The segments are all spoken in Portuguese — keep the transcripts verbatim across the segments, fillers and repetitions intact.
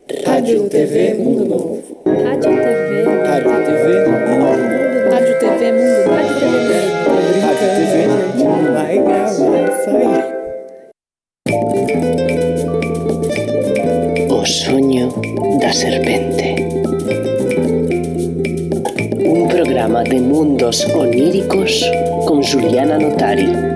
Rádio T V Mundo Novo. Rádio T V. Rádio T V Mundo Novo. Rádio T V Mundo Novo. Rádio T V Mundo Novo. Vai gravar isso aí. O sonho da serpente. Um programa de mundos oníricos com Juliana Notari.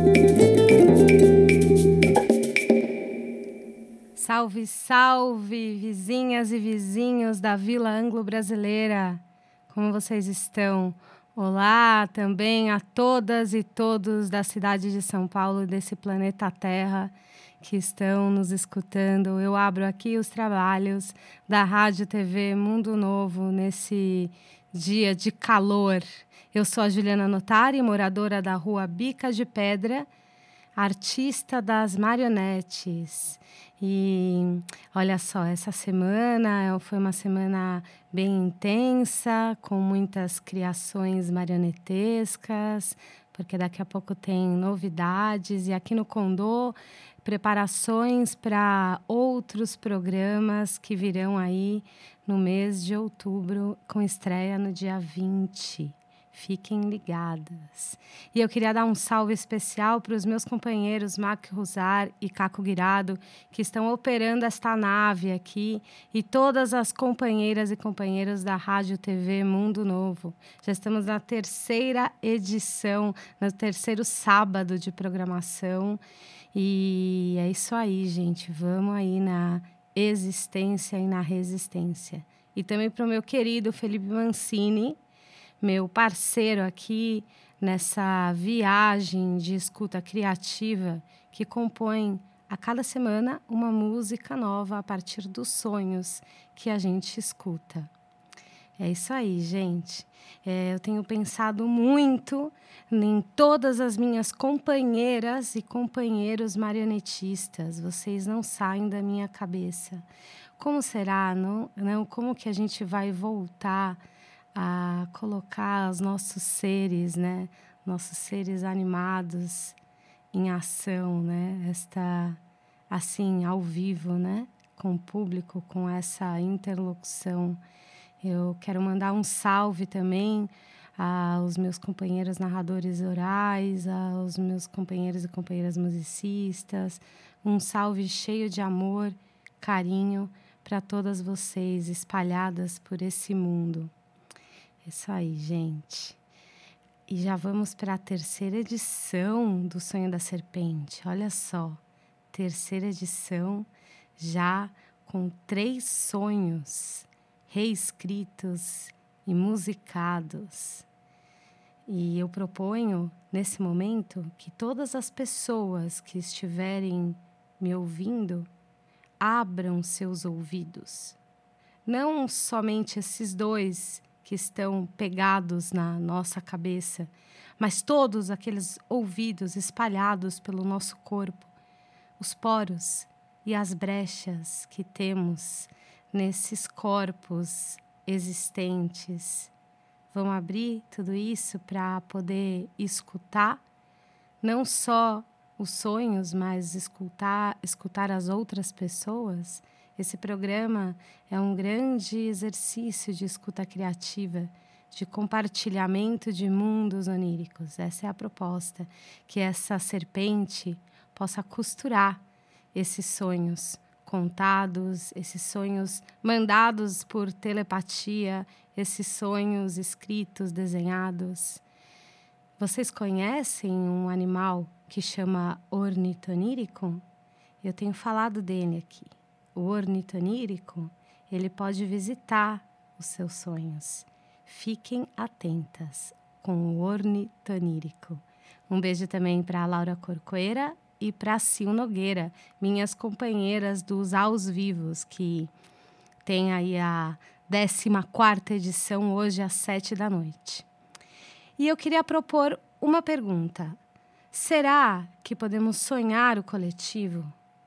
Salve, salve, vizinhas e vizinhos da Vila Anglo-Brasileira. Como vocês estão? Olá também a todas e todos da cidade de São Paulo e desse planeta Terra que estão nos escutando. Eu abro aqui os trabalhos da Rádio T V Mundo Novo nesse dia de calor. Eu sou a Juliana Notari, moradora da rua Bica de Pedra, artista das marionetes. E olha só, essa semana foi uma semana bem intensa, com muitas criações marionetescas, porque daqui a pouco tem novidades. E aqui no Condô, preparações para outros programas que virão aí no mês de outubro, com estreia no dia vinte. Fiquem ligadas. E eu queria dar um salve especial para os meus companheiros Mac Rosar e Caco Guirado, que estão operando esta nave aqui, e todas as companheiras e companheiros da Rádio T V Mundo Novo. Já estamos na terceira edição, no terceiro sábado de programação. E é isso aí, gente. Vamos aí na existência e na resistência. E também para o meu querido Felipe Mancini, meu parceiro aqui nessa viagem de escuta criativa que compõe a cada semana uma música nova a partir dos sonhos que a gente escuta. É isso aí, gente. É, eu tenho pensado muito em todas as minhas companheiras e companheiros marionetistas. Vocês não saem da minha cabeça. Como será, não? não? Como que a gente vai voltar a colocar os nossos seres, né, nossos seres animados em ação, né, esta, assim, ao vivo, né, com o público, com essa interlocução. Eu quero mandar um salve também aos meus companheiros narradores orais, aos meus companheiros e companheiras musicistas, um salve cheio de amor, carinho para todas vocês espalhadas por esse mundo. Isso aí, gente. E já vamos para a terceira edição do Sonho da Serpente. Olha só, terceira edição já com três sonhos reescritos e musicados. E eu proponho, nesse momento, que todas as pessoas que estiverem me ouvindo abram seus ouvidos. Não somente esses dois que estão pegados na nossa cabeça, mas todos aqueles ouvidos espalhados pelo nosso corpo, os poros e as brechas que temos nesses corpos existentes. Vamos abrir tudo isso para poder escutar, não só os sonhos, mas escutar, escutar as outras pessoas. Esse programa é um grande exercício de escuta criativa, de compartilhamento de mundos oníricos. Essa é a proposta, que essa serpente possa costurar esses sonhos contados, esses sonhos mandados por telepatia, esses sonhos escritos, desenhados. Vocês conhecem um animal que chama ornitonírico? Eu tenho falado dele aqui. O ornitonírico, ele pode visitar os seus sonhos. Fiquem atentas com o ornitonírico. Um beijo também para a Laura Corcoeira e para a Sil Nogueira, minhas companheiras dos Aos Vivos, que tem aí a décima quarta edição hoje às sete da noite. E eu queria propor uma pergunta. Será que podemos sonhar o coletivo?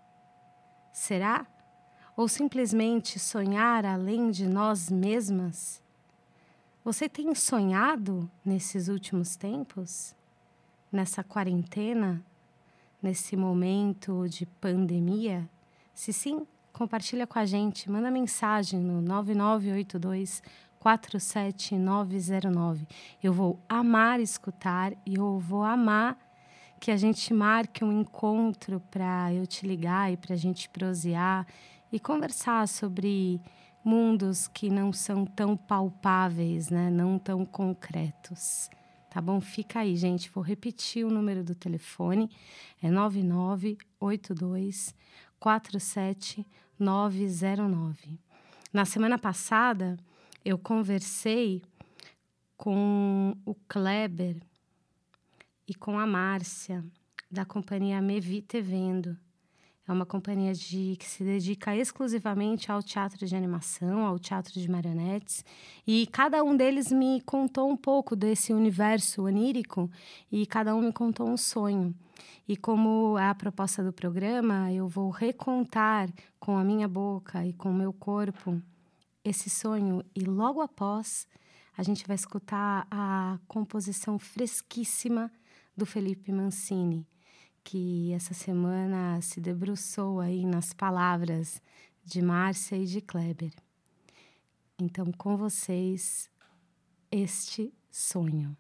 Será? Ou simplesmente sonhar além de nós mesmas? Você tem sonhado nesses últimos tempos? Nessa quarentena? Nesse momento de pandemia? Se sim, compartilha com a gente, manda mensagem no nove nove oito dois quatro sete nove zero nove. Eu vou amar escutar e eu vou amar que a gente marque um encontro para eu te ligar e para a gente prosear e conversar sobre mundos que não são tão palpáveis, né? Não tão concretos. Tá bom? Fica aí, gente. Vou repetir o número do telefone. É nove nove oito dois quatro sete nove zero nove. Na semana passada, eu conversei com o Kleber e com a Márcia, da companhia Me Vi Te Vendo. É uma companhia de, que se dedica exclusivamente ao teatro de animação, ao teatro de marionetes. E cada um deles me contou um pouco desse universo onírico e cada um me contou um sonho. E como é a proposta do programa, eu vou recontar com a minha boca e com o meu corpo esse sonho. E logo após, a gente vai escutar a composição fresquíssima do Felipe Mancini, que essa semana se debruçou aí nas palavras de Márcia e de Kleber. Então, com vocês, este sonho.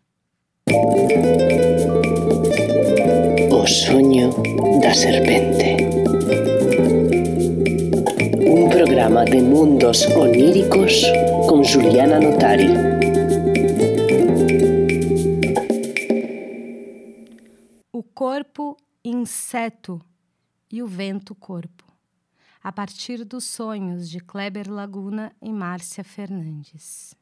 O sonho da serpente. Um programa de mundos oníricos com Juliana Notari. O corpo inseto e o vento corpo, a partir dos sonhos de Kleber Laguna e Márcia Fernandes.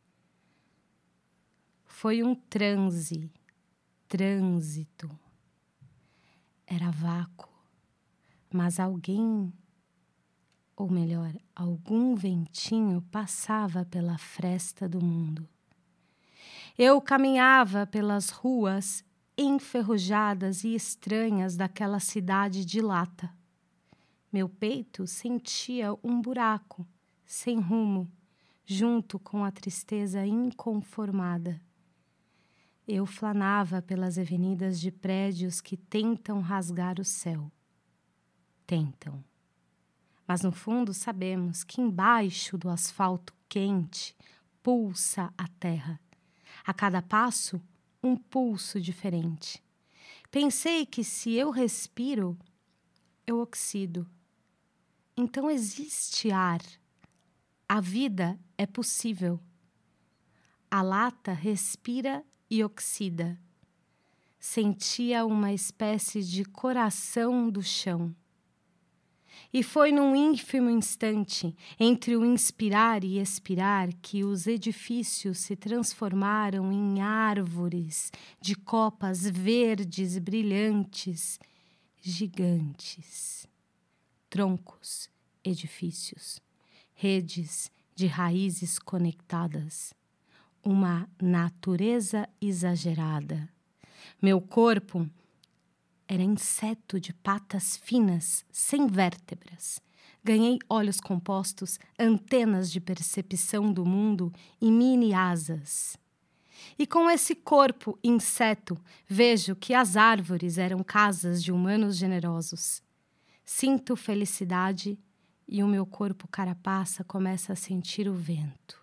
Foi um transe, trânsito. Era vácuo, mas alguém, ou melhor, algum ventinho passava pela fresta do mundo. Eu caminhava pelas ruas enferrujadas e estranhas daquela cidade de lata. Meu peito sentia um buraco, sem rumo, junto com a tristeza inconformada. Eu flanava pelas avenidas de prédios que tentam rasgar o céu. Tentam. Mas no fundo sabemos que embaixo do asfalto quente pulsa a terra. A cada passo, um pulso diferente. Pensei que se eu respiro, eu oxido. Então existe ar. A vida é possível. A lata respira e oxida. Sentia uma espécie de coração do chão. E foi num ínfimo instante, entre o inspirar e expirar, que os edifícios se transformaram em árvores de copas verdes brilhantes, gigantes. Troncos, edifícios, redes de raízes conectadas. Uma natureza exagerada. Meu corpo era inseto de patas finas, sem vértebras. Ganhei olhos compostos, antenas de percepção do mundo e mini asas. E com esse corpo inseto, vejo que as árvores eram casas de humanos generosos. Sinto felicidade e o meu corpo carapaça começa a sentir o vento.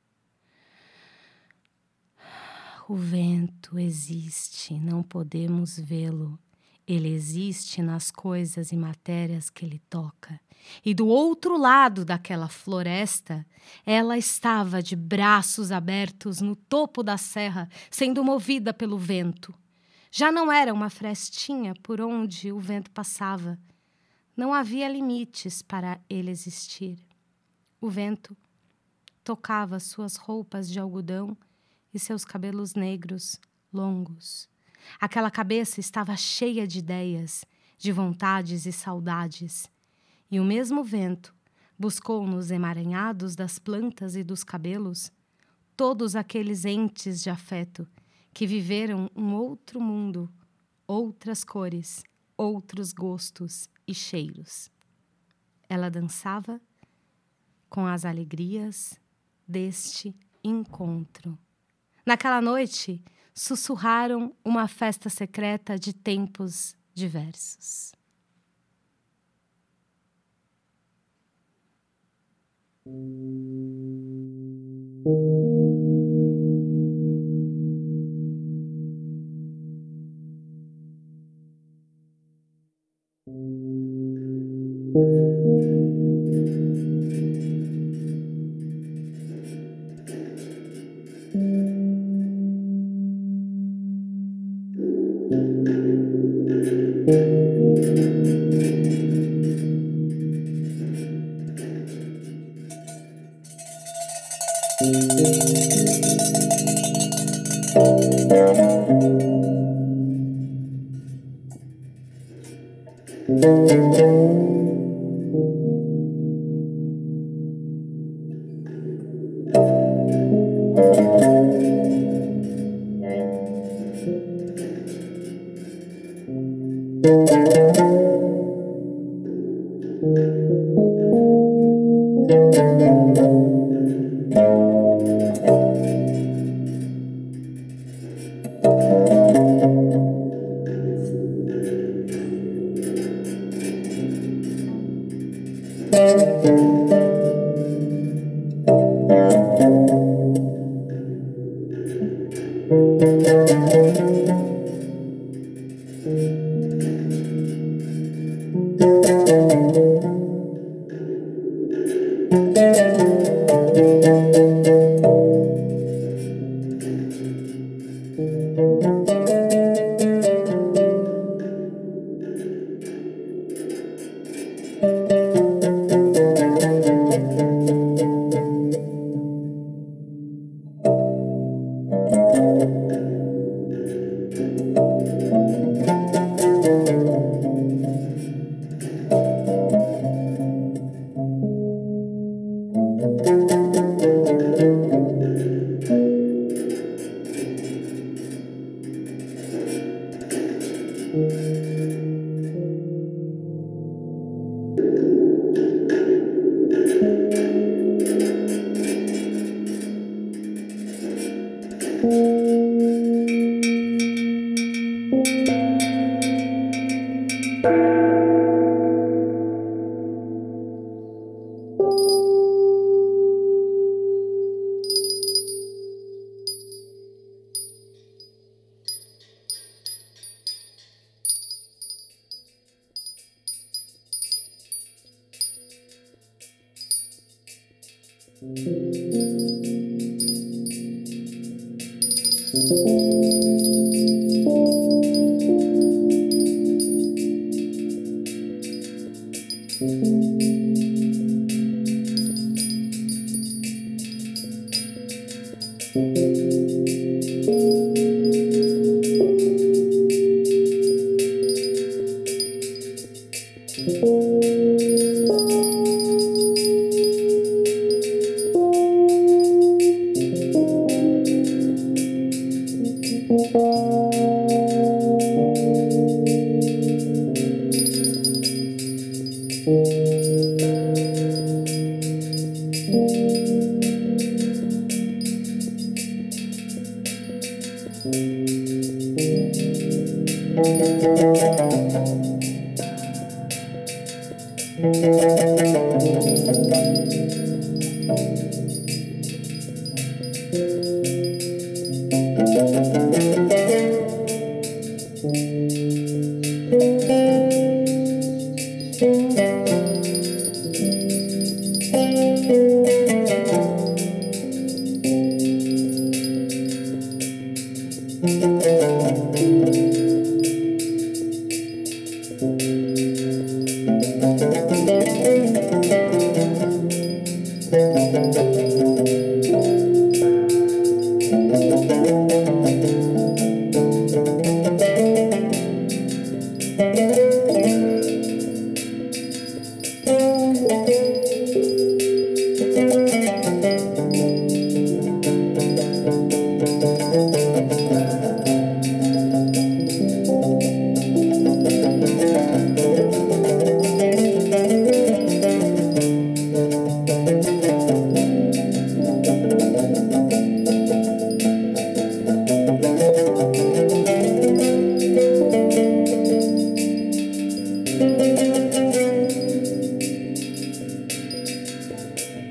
O vento existe, não podemos vê-lo. Ele existe nas coisas e matérias que ele toca. E do outro lado daquela floresta, ela estava de braços abertos no topo da serra, sendo movida pelo vento. Já não era uma frestinha por onde o vento passava. Não havia limites para ele existir. O vento tocava suas roupas de algodão e seus cabelos negros, longos. Aquela cabeça estava cheia de ideias, de vontades e saudades. E o mesmo vento buscou nos emaranhados das plantas e dos cabelos todos aqueles entes de afeto que viveram um outro mundo, outras cores, outros gostos e cheiros. Ela dançava com as alegrias deste encontro. Naquela noite, sussurraram uma festa secreta de tempos diversos.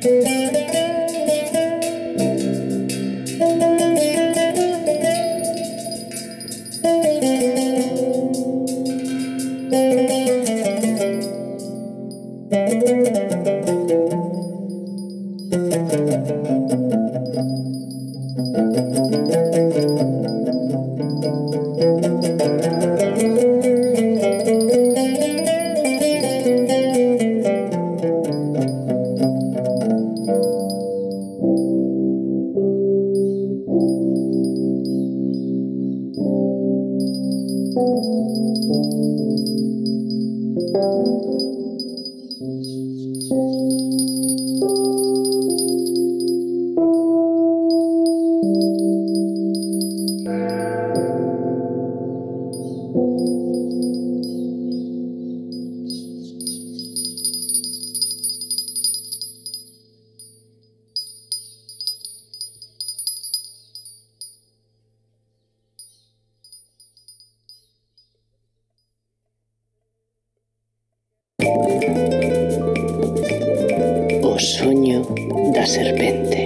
O Sonho da Serpente.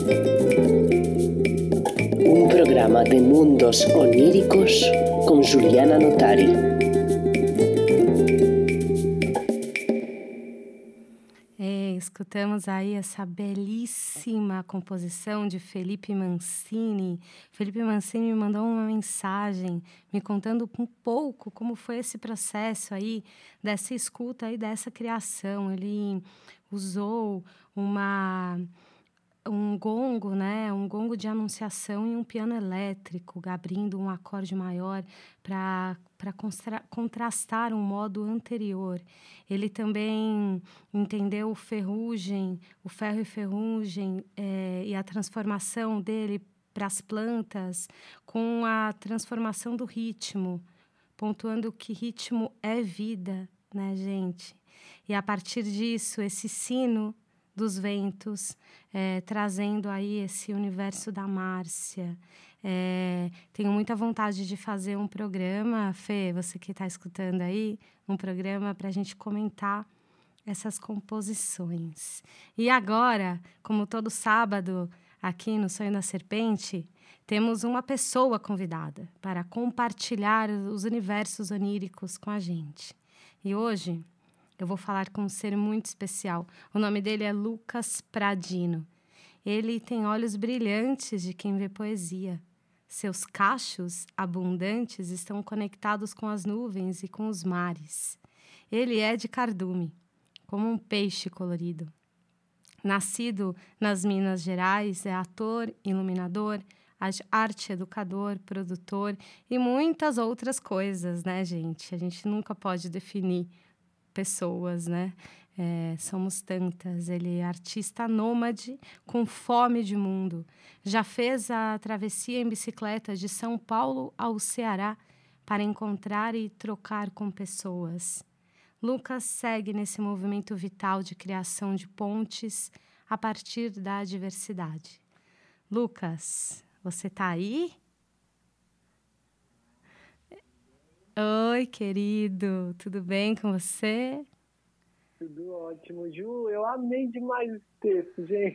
Un programa de mundos oníricos con Juliana Notari. É, escutamos aí essa belíssima composição de Felipe Mancini. Felipe Mancini me mandou uma mensagem me contando um pouco como foi esse processo aí, dessa escuta aí, dessa criação. Ele usou uma, um gongo, né? Um gongo de anunciação e um piano elétrico, abrindo um acorde maior para para contrastar um modo anterior. Ele também entendeu o ferrugem, o ferro e ferrugem é, e a transformação dele para as plantas com a transformação do ritmo, pontuando que ritmo é vida, né, gente? E a partir disso, esse sino dos ventos, é, trazendo aí esse universo da Márcia. É, tenho muita vontade de fazer um programa, Fê, você que está escutando aí, um programa para a gente comentar essas composições. E agora, como todo sábado, aqui no Sonho da Serpente, temos uma pessoa convidada para compartilhar os universos oníricos com a gente. E hoje eu vou falar com um ser muito especial. O nome dele é Lucas Pradino. Ele tem olhos brilhantes de quem vê poesia. Seus cachos abundantes estão conectados com as nuvens e com os mares. Ele é de cardume, como um peixe colorido. Nascido nas Minas Gerais, é ator, iluminador, arte educador, produtor e muitas outras coisas, né, gente? A gente nunca pode definir pessoas, né? É, somos tantas. Ele é artista nômade com fome de mundo. Já fez a travessia em bicicleta de São Paulo ao Ceará para encontrar e trocar com pessoas. Lucas segue nesse movimento vital de criação de pontes a partir da diversidade. Lucas, você tá aí? Oi, querido, tudo bem com você? Tudo ótimo, Ju. Eu amei demais esse texto, gente.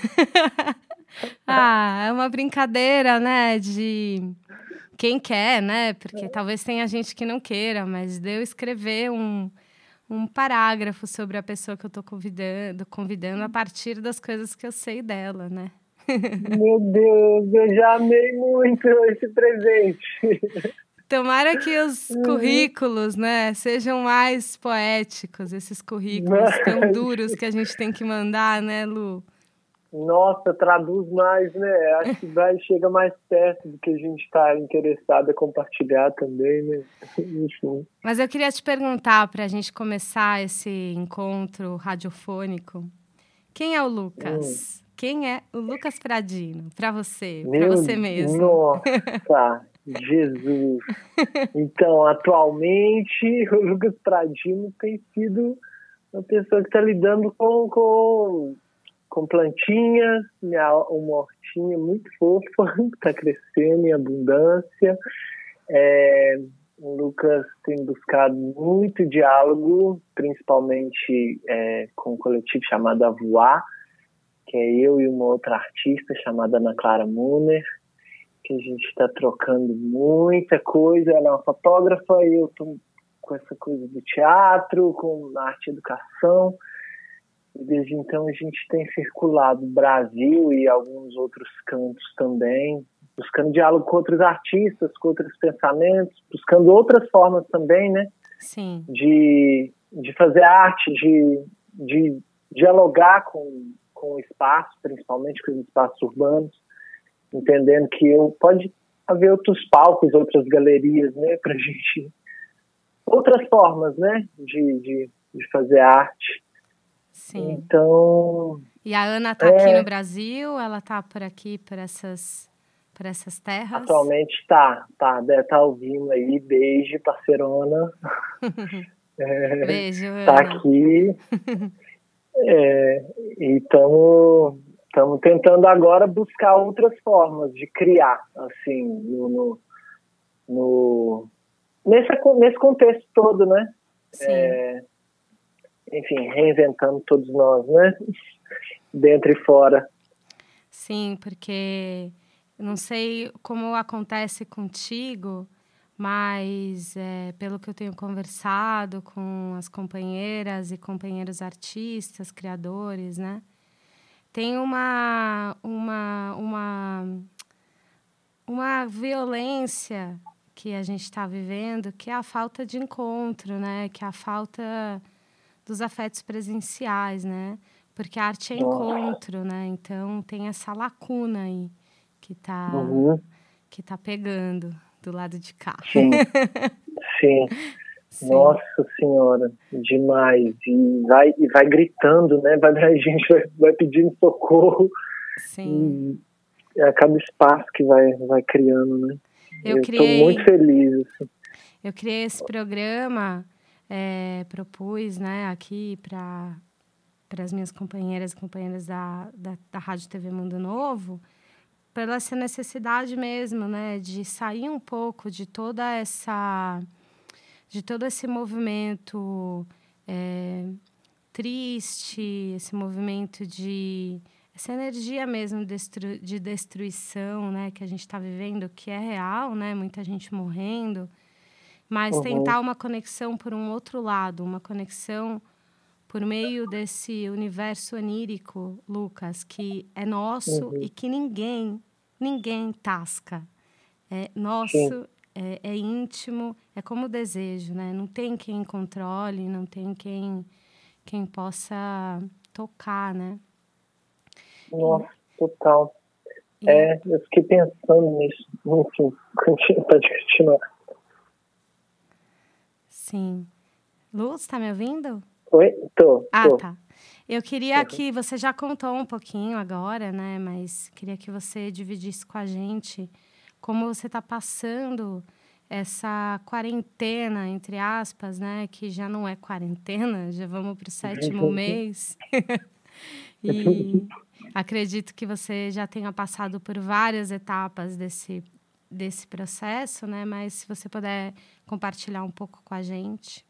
Ah, é uma brincadeira, né? De quem quer, né? Porque é. Talvez tenha gente que não queira, mas de eu escrever um, um parágrafo sobre a pessoa que eu estou convidando, convidando a partir das coisas que eu sei dela, né? Meu Deus, eu já amei muito esse presente. Tomara que os currículos, né, sejam mais poéticos, esses currículos tão duros que a gente tem que mandar, né, Lu? Nossa, traduz mais, né? Acho que vai, chega mais perto do que a gente está interessado a compartilhar também, né? Enfim. Mas eu queria te perguntar, para a gente começar esse encontro radiofônico, quem é o Lucas? Hum. Quem é o Lucas Pradino, para você, para você mesmo? Nossa, Jesus! Então, atualmente, o Lucas Pradino tem sido uma pessoa que está lidando com, com, com plantinhas, minha, uma hortinha muito fofa, que está crescendo em abundância. É, o Lucas tem buscado muito diálogo, principalmente é, com um coletivo chamado A Voar, que é eu e uma outra artista chamada Ana Clara Muner, que a gente está trocando muita coisa. Ela é uma fotógrafa e eu estou com essa coisa do teatro, com a arte e educação. E desde então a gente tem circulado o Brasil e alguns outros cantos também, buscando diálogo com outros artistas, com outros pensamentos, buscando outras formas também, né? Sim. De, de fazer arte, de, de dialogar com, com o espaço, principalmente com os espaços urbanos, entendendo que eu, pode haver outros palcos, outras galerias, né, pra gente, outras formas, né, de, de, de fazer arte. Sim. Então... E a Ana tá é, aqui no Brasil? Ela tá por aqui, por essas, por essas terras? Atualmente tá, tá, deve estar ouvindo aí, beijo, parceirona. é, Beijo, Ana. Tá aqui. é, e estamos estamos tentando agora buscar outras formas de criar, assim, no, no, no nesse, nesse contexto todo, né? Sim. É, enfim, reinventando todos nós, né? Dentro e fora. Sim, porque eu não sei como acontece contigo, mas é, pelo que eu tenho conversado com as companheiras e companheiros artistas, criadores, né? Tem uma, uma, uma, uma violência que a gente está vivendo, que é a falta de encontro, né? Que é a falta dos afetos presenciais, né? Porque a arte é encontro, né? Então tem essa lacuna aí que tá, uhum. que tá pegando do lado de cá. Sim, sim. Sim. Nossa Senhora, demais. E vai, e vai gritando, né? Vai, a gente vai, vai pedindo socorro. Sim. E a cada espaço que vai, vai criando, né? Eu estou criei, muito feliz. Assim. Eu criei esse programa, é, propus, né, aqui para para as minhas companheiras e companheiras da, da, da Rádio T V Mundo Novo, pela essa necessidade mesmo, né, de sair um pouco de toda essa, de todo esse movimento é, triste, esse movimento de, essa energia mesmo destru, de destruição, né, que a gente está vivendo, que é real, né, muita gente morrendo, mas uhum. tentar uma conexão por um outro lado, uma conexão por meio desse universo onírico, Lucas, que é nosso uhum. e que ninguém, ninguém tasca. É nosso, é, é íntimo, é como o desejo, né? Não tem quem controle, não tem quem, quem possa tocar, né? Nossa, e, total. E, é, eu fiquei pensando nisso. Enfim, pode continuar. Sim. Luz, tá me ouvindo? Oi? Tô, ah, tô. tá. Eu queria que você já contou um pouquinho agora, né? Mas queria que você dividisse com a gente como você está passando essa quarentena, entre aspas, né? Que já não é quarentena, já vamos para o sétimo mês. E acredito que você já tenha passado por várias etapas desse, desse processo, né? Mas se você puder compartilhar um pouco com a gente.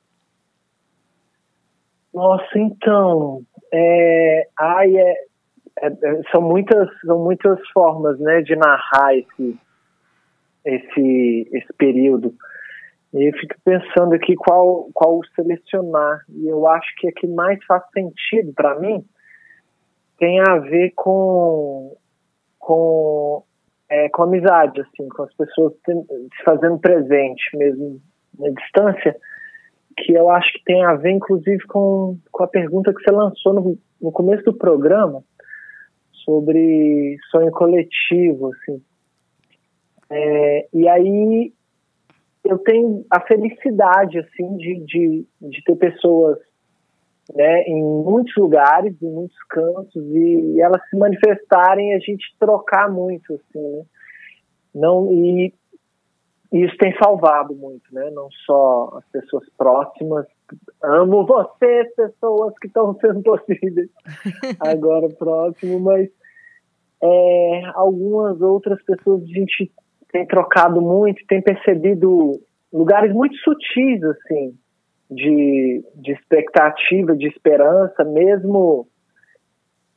Nossa, então, é, ai, é, é, são, muitas, são muitas formas, né, de narrar esse, esse, esse período. E eu fico pensando aqui qual, qual selecionar. E eu acho que a que mais faz sentido para mim tem a ver com, com, é, com amizade, assim, com as pessoas se fazendo presente mesmo na distância, que eu acho que tem a ver, inclusive, com, com a pergunta que você lançou no, no começo do programa sobre sonho coletivo, assim. É, e aí eu tenho a felicidade, assim, de, de, de ter pessoas, né, em muitos lugares, em muitos cantos, e, e elas se manifestarem, a gente trocar muito, assim, né? Não, e E isso tem salvado muito, né? Não só as pessoas próximas. Amo vocês, pessoas que estão sendo possíveis agora próximo, mas é, algumas outras pessoas a gente tem trocado muito, tem percebido lugares muito sutis, assim, de, de expectativa, de esperança, mesmo,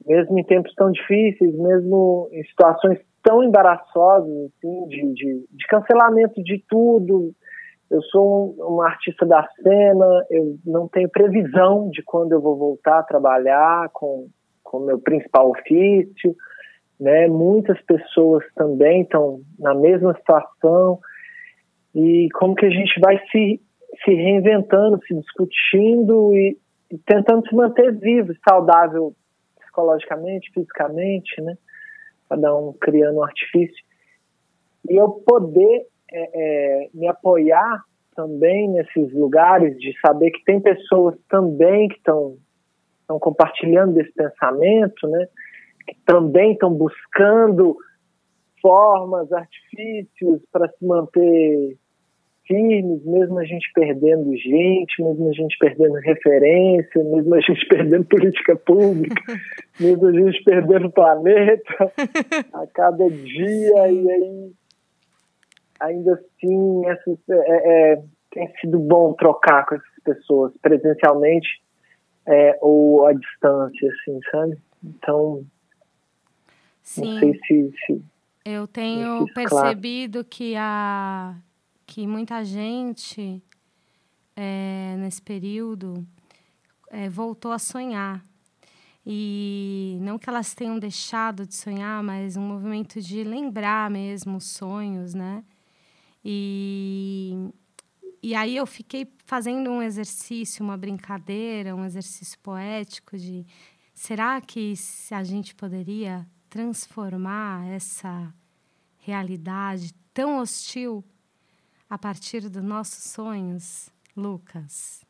mesmo em tempos tão difíceis, mesmo em situações tão embaraçosas, assim, de, de, de cancelamento de tudo. Eu sou um, uma artista da cena, eu não tenho previsão de quando eu vou voltar a trabalhar com o meu principal ofício, né? Muitas pessoas também estão na mesma situação, e como que a gente vai se, se reinventando, se discutindo e, e tentando se manter vivo, saudável psicologicamente, fisicamente, né? Cada um criando um artifício. E eu poder é, é, me apoiar também nesses lugares, de saber que tem pessoas também que estão estão compartilhando desse pensamento, né? Que também estão buscando formas, artifícios para se manter firmes, mesmo a gente perdendo gente, mesmo a gente perdendo referência, mesmo a gente perdendo política pública, mesmo a gente perdendo o planeta a cada dia. E aí, ainda assim, essas, é, é, tem sido bom trocar com essas pessoas presencialmente, é, ou à distância, assim, sabe? Então, Sim. não sei se... se eu tenho percebido claro. que, a, que muita gente, é, nesse período, é, voltou a sonhar. E não que elas tenham deixado de sonhar, mas um movimento de lembrar mesmo os sonhos, né? E... E aí eu fiquei fazendo um exercício, uma brincadeira, um exercício poético de... Será que a gente poderia transformar essa realidade tão hostil a partir dos nossos sonhos, Lucas?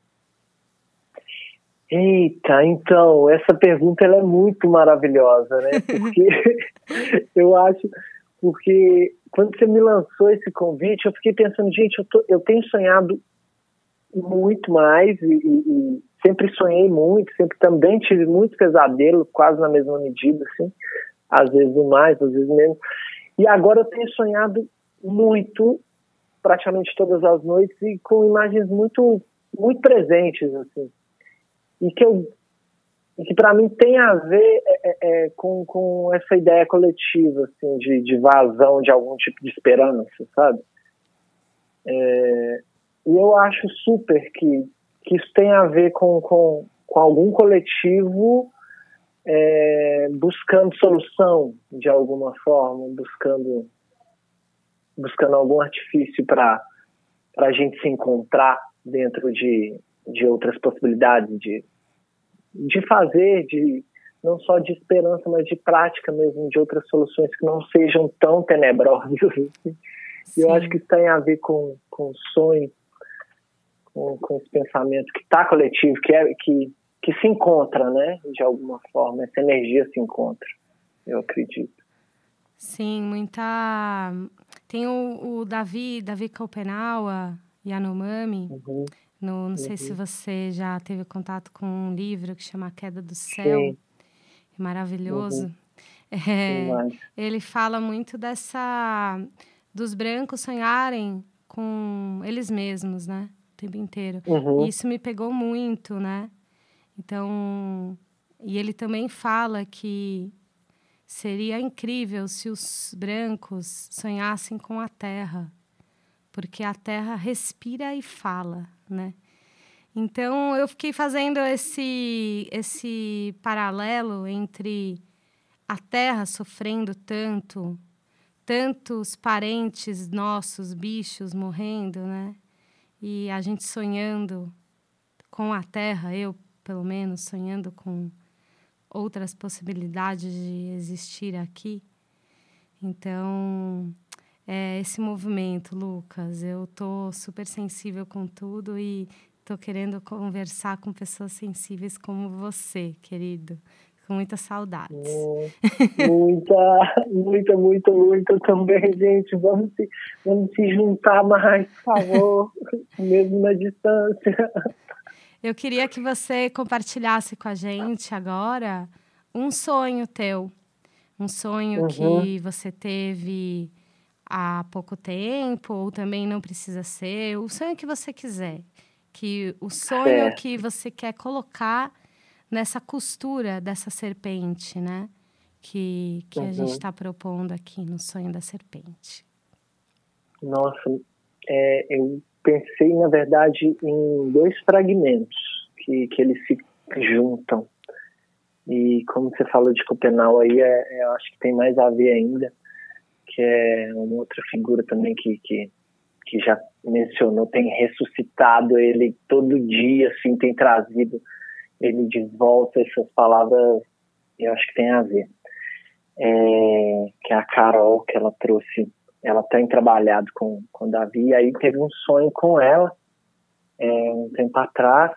Eita, então, essa pergunta ela é muito maravilhosa, né? Porque eu acho... Porque quando você me lançou esse convite, eu fiquei pensando, gente, eu, tô, eu tenho sonhado muito mais e, e, e sempre sonhei muito, sempre também tive muito pesadelo, quase na mesma medida, assim, às vezes mais, às vezes menos. E agora eu tenho sonhado muito, praticamente todas as noites, e com imagens muito, muito presentes, assim, e que eu e que para mim tem a ver é, é, com, com essa ideia coletiva, assim, de, de vazão de algum tipo de esperança, sabe? É, e eu acho super que, que isso tem a ver com, com, com algum coletivo é, buscando solução de alguma forma, buscando, buscando algum artifício para a gente se encontrar dentro de, de outras possibilidades de de fazer, de, não só de esperança, mas de prática mesmo, de outras soluções que não sejam tão tenebrosas. Assim. E eu acho que isso tem a ver com, com o sonho, com, com esse pensamento que está coletivo, que, é, que, que se encontra, né? De alguma forma, essa energia se encontra, eu acredito. Sim, muita... Tem o, o Davi, Davi Kopenawa, Yanomami. Uhum. No, não uhum. sei se você já teve contato com um livro que chama A Queda do Céu. Sim. É maravilhoso. Uhum. É, ele fala muito dessa... dos brancos sonharem com eles mesmos, né? O tempo inteiro. Uhum. E isso me pegou muito, né? Então... E ele também fala que seria incrível se os brancos sonhassem com a terra. Porque a terra respira e fala, né? Então, eu fiquei fazendo esse, esse paralelo entre a terra sofrendo tanto, tantos parentes nossos, bichos morrendo, né? E a gente sonhando com a terra, eu, pelo menos, sonhando com outras possibilidades de existir aqui. Então... É esse movimento, Lucas. Eu tô super sensível com tudo e tô querendo conversar com pessoas sensíveis como você, querido. Com muita saudade. Muita, muita, muita, muita também, gente. Vamos se, vamos se juntar mais, por favor, mesmo na distância. Eu queria que você compartilhasse com a gente agora um sonho teu. Um sonho uhum. que você teve... há pouco tempo, ou também não precisa ser, o sonho que você quiser. Que o sonho certo. Que você quer colocar nessa costura dessa serpente, né? Que, que Uhum. a gente está propondo aqui no Sonho da Serpente. Nossa, é, eu pensei, na verdade, em dois fragmentos que, que eles se juntam. E como você falou de Copenau aí, é, eu acho que tem mais a ver ainda, que é uma outra figura também que, que, que já mencionou, tem ressuscitado ele todo dia, assim, tem trazido ele de volta, essas palavras, eu acho que tem a ver. É, que é a Carol, que ela trouxe, ela tem trabalhado com, com Davi, e aí teve um sonho com ela, é, um tempo atrás,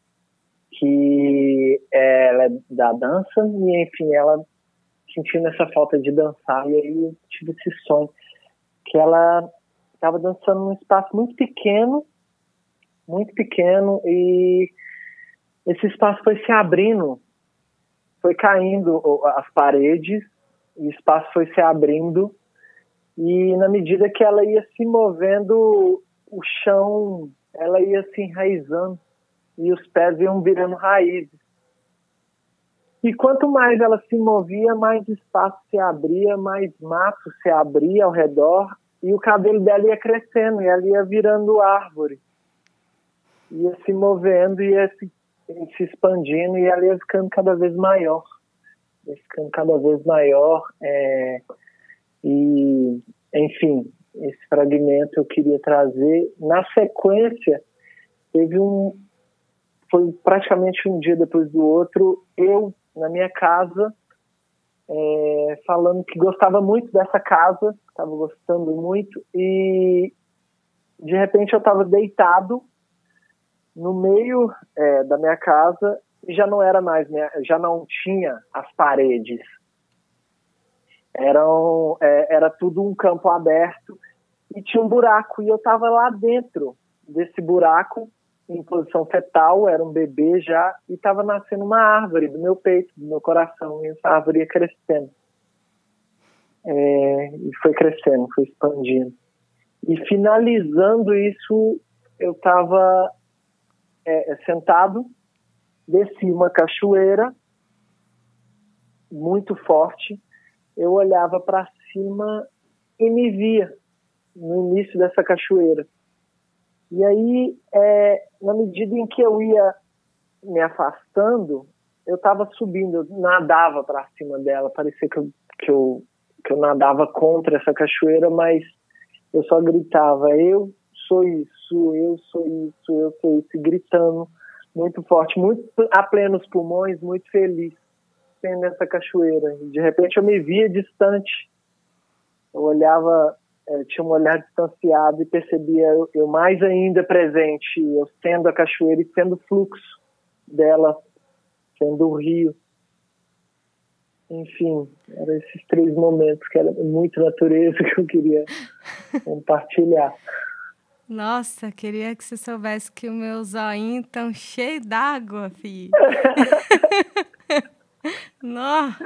que ela é da dança, e enfim, ela sentindo essa falta de dançar, e aí eu tive esse sonho, que ela estava dançando num espaço muito pequeno, muito pequeno, e esse espaço foi se abrindo, foi caindo as paredes, o espaço foi se abrindo, e na medida que ela ia se movendo, o chão, ela ia se enraizando, e os pés iam virando raízes. E quanto mais ela se movia, mais espaço se abria, mais mato se abria ao redor, e o cabelo dela ia crescendo, e ela ia virando árvore. Ia se movendo, ia se, se expandindo, e ela ia ficando cada vez maior. Ia ficando cada vez maior. É, e, enfim, esse fragmento eu queria trazer. Na sequência, teve um... Foi praticamente um dia depois do outro, eu, na minha casa, é, falando que gostava muito dessa casa, estava gostando muito, e de repente eu estava deitado no meio é, da minha casa e já não era mais, minha, já não tinha as paredes. Eram, é, era tudo um campo aberto e tinha um buraco, e eu estava lá dentro desse buraco, em posição fetal, era um bebê já, e estava nascendo uma árvore do meu peito, do meu coração, e essa árvore ia crescendo. É, e foi crescendo, foi expandindo. E finalizando isso, eu estava é, sentado, desci uma cachoeira, muito forte, eu olhava para cima e me via no início dessa cachoeira. E aí, é, na medida em que eu ia me afastando, eu estava subindo, eu nadava para cima dela, parecia que eu, que, eu, que eu nadava contra essa cachoeira, mas eu só gritava, eu sou isso, eu sou isso, eu sou isso, gritando muito forte, muito a plenos pulmões, muito feliz, sendo essa cachoeira. E de repente eu me via distante, eu olhava... Eu tinha um olhar distanciado e percebia eu, eu mais ainda presente, eu sendo a cachoeira e sendo o fluxo dela, sendo o rio. Enfim, eram esses três momentos que era muito natureza que eu queria compartilhar. Nossa, queria que você soubesse que o meu zoinho tão cheio d'água, filho. Nossa.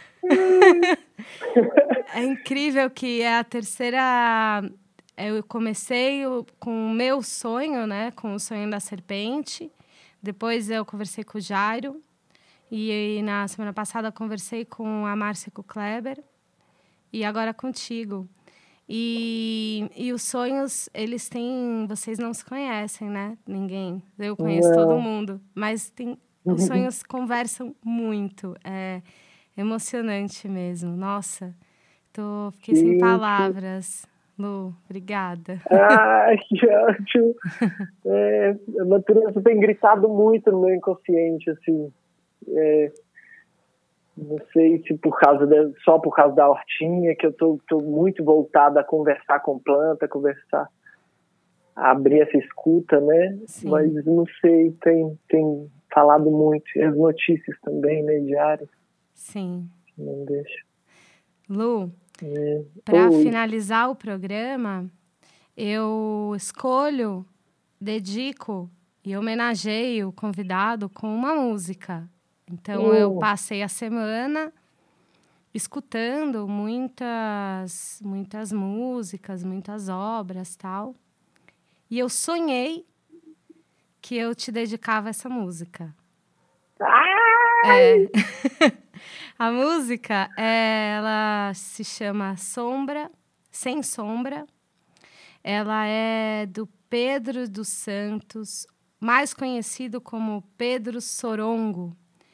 É incrível que é a terceira... Eu comecei com o meu sonho, né? Com o sonho da serpente. Depois eu conversei com o Jairo. E na semana passada eu conversei com a Márcia e com o Kleber. E agora contigo. E, e os sonhos, eles têm... Vocês não se conhecem, né? Ninguém. Eu conheço Não. todo mundo. Mas tem, os sonhos conversam muito. É emocionante mesmo. Nossa, tô, fiquei sem Gente. palavras. Lu, obrigada. Ai, que ótimo. É, a natureza tem gritado muito no meu inconsciente, assim. É, não sei se por causa de, só por causa da hortinha, que eu tô, tô muito voltada a conversar com planta, conversar, a abrir essa escuta, né? Sim. Mas não sei, tem, tem falado muito. E as notícias também, né, diárias. Sim. Não deixa. Lu, É. para Oi. finalizar o programa, eu escolho, dedico e homenageio o convidado com uma música. Então, Oh. eu passei a semana escutando muitas, muitas músicas, muitas obras, tal. E eu sonhei que eu te dedicava essa música. Ah! É. A música, é, ela se chama Sombra, Sem Sombra. Ela é do Pedro dos Santos, mais conhecido como Pedro Sorongo.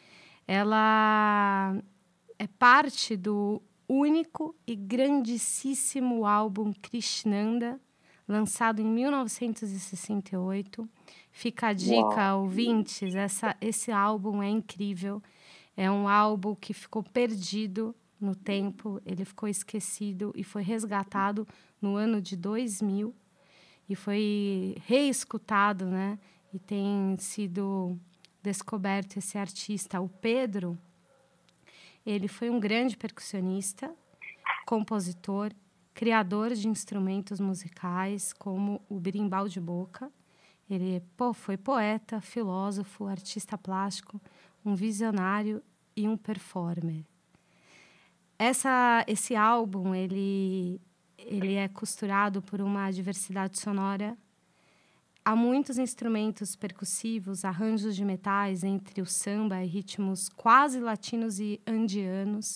Ela é parte do único e grandíssimo álbum Krishnanda, lançado em mil novecentos e sessenta e oito. Fica a dica, Uau. ouvintes, essa, esse álbum é incrível. É um álbum que ficou perdido no tempo, ele ficou esquecido e foi resgatado no ano de dois mil e foi reescutado, né? E tem sido descoberto esse artista, o Pedro. Ele foi um grande percussionista, compositor, criador de instrumentos musicais, como o berimbau de boca. Ele pô, foi poeta, filósofo, artista plástico, um visionário e um performer. Essa, esse álbum ele, ele é costurado por uma diversidade sonora. Há muitos instrumentos percussivos, arranjos de metais entre o samba e ritmos quase latinos e andianos.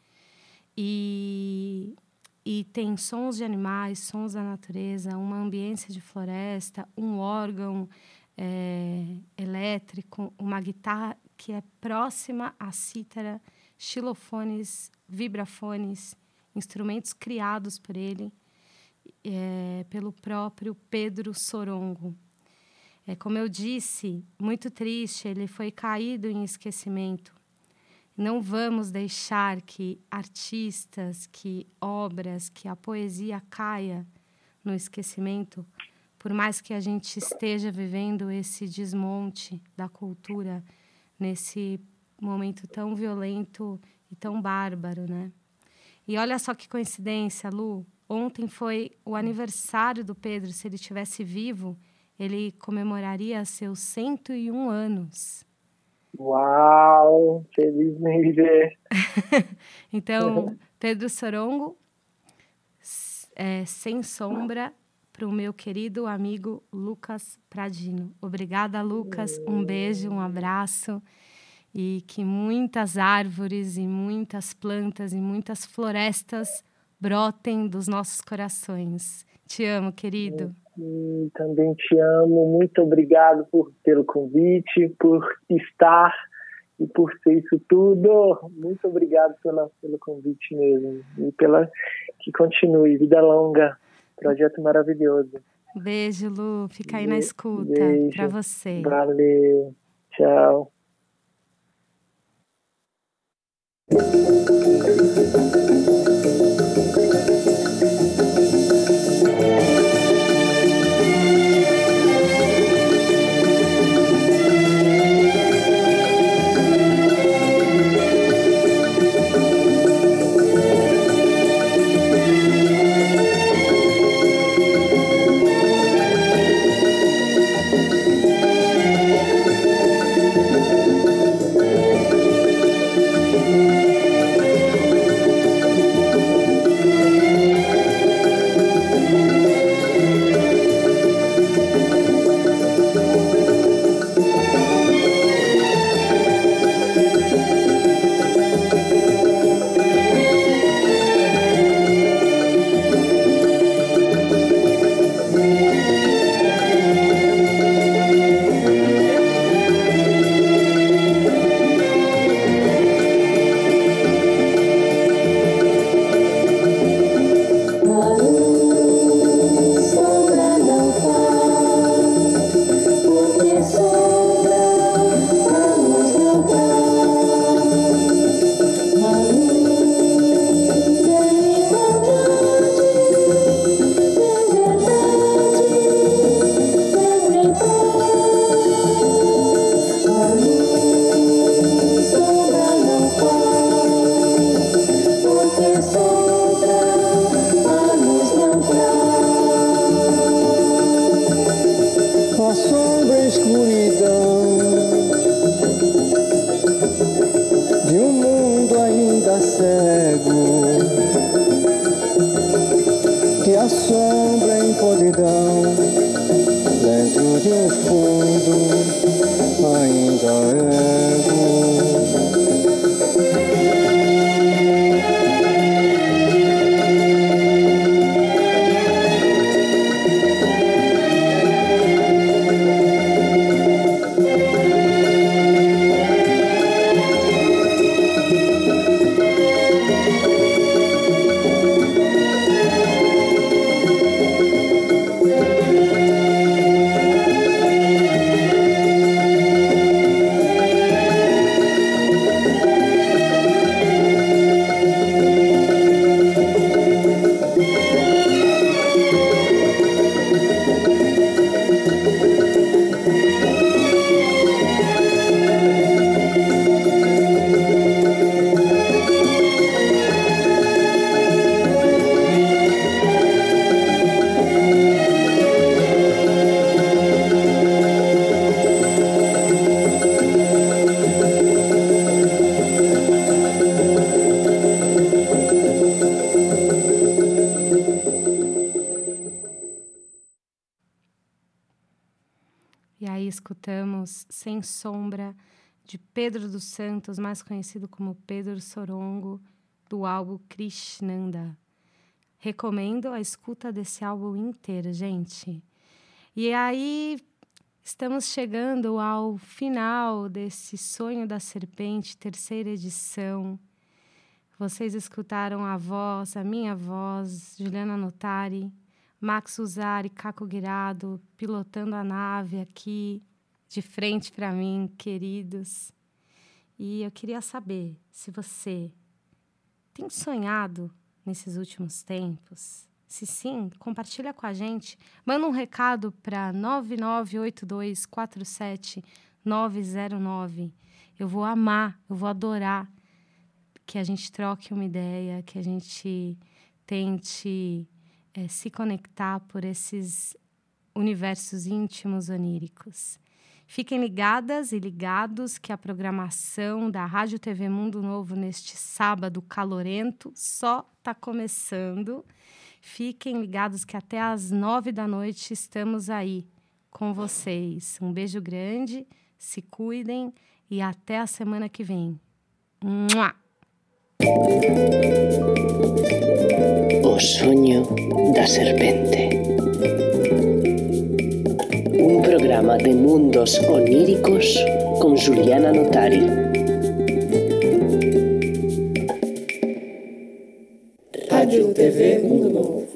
E, e tem sons de animais, sons da natureza, uma ambiência de floresta, um órgão é, elétrico, uma guitarra que é próxima à cítara, xilofones, vibrafones, instrumentos criados por ele, é, pelo próprio Pedro Sorongo. É, como eu disse, muito triste, ele foi caído em esquecimento. Não vamos deixar que artistas, que obras, que a poesia caia no esquecimento, por mais que a gente esteja vivendo esse desmonte da cultura nesse momento tão violento e tão bárbaro, né? E olha só que coincidência, Lu. Ontem foi o aniversário do Pedro. Se ele estivesse vivo, ele comemoraria seus cento e um anos. Uau! Feliz me ver. Então, Pedro Sorongo, é, Sem Sombra, para o meu querido amigo Lucas Pradino. Obrigada, Lucas. Um beijo, um abraço. E que muitas árvores e muitas plantas e muitas florestas brotem dos nossos corações. Te amo, querido. Eu também te amo. Muito obrigado por, pelo convite, por estar e por ser isso tudo. Muito obrigado pela, pelo convite mesmo. E pela que continue. Vida longa. Projeto maravilhoso. Beijo, Lu. Fica aí na escuta para você. Valeu. Tchau. Dentro de um fundo ainda ego. escutamos Sem Sombra, de Pedro dos Santos, mais conhecido como Pedro Sorongo, do álbum Krishnanda. Recomendo a escuta desse álbum inteiro, gente. E aí, estamos chegando ao final desse Sonho da Serpente, terceira edição. Vocês escutaram a voz, a minha voz, Juliana Notari, Max Uzari, Caco Guirado, pilotando a nave aqui, de frente para mim, queridos. E eu queria saber se você tem sonhado nesses últimos tempos. Se sim, compartilha com a gente. Manda um recado para nove nove oito dois quatro sete nove zero nove. Eu vou amar, eu vou adorar que a gente troque uma ideia, que a gente tente é, se conectar por esses universos íntimos oníricos. Fiquem ligadas e ligados que a programação da Rádio T V Mundo Novo neste sábado calorento só está começando. Fiquem ligados que até às nove da noite estamos aí com vocês. Um beijo grande, se cuidem e até a semana que vem. Mua! O Sonho da Serpente. Un programa de mundos oníricos con Juliana Notari. Rádio T V Mundo Novo.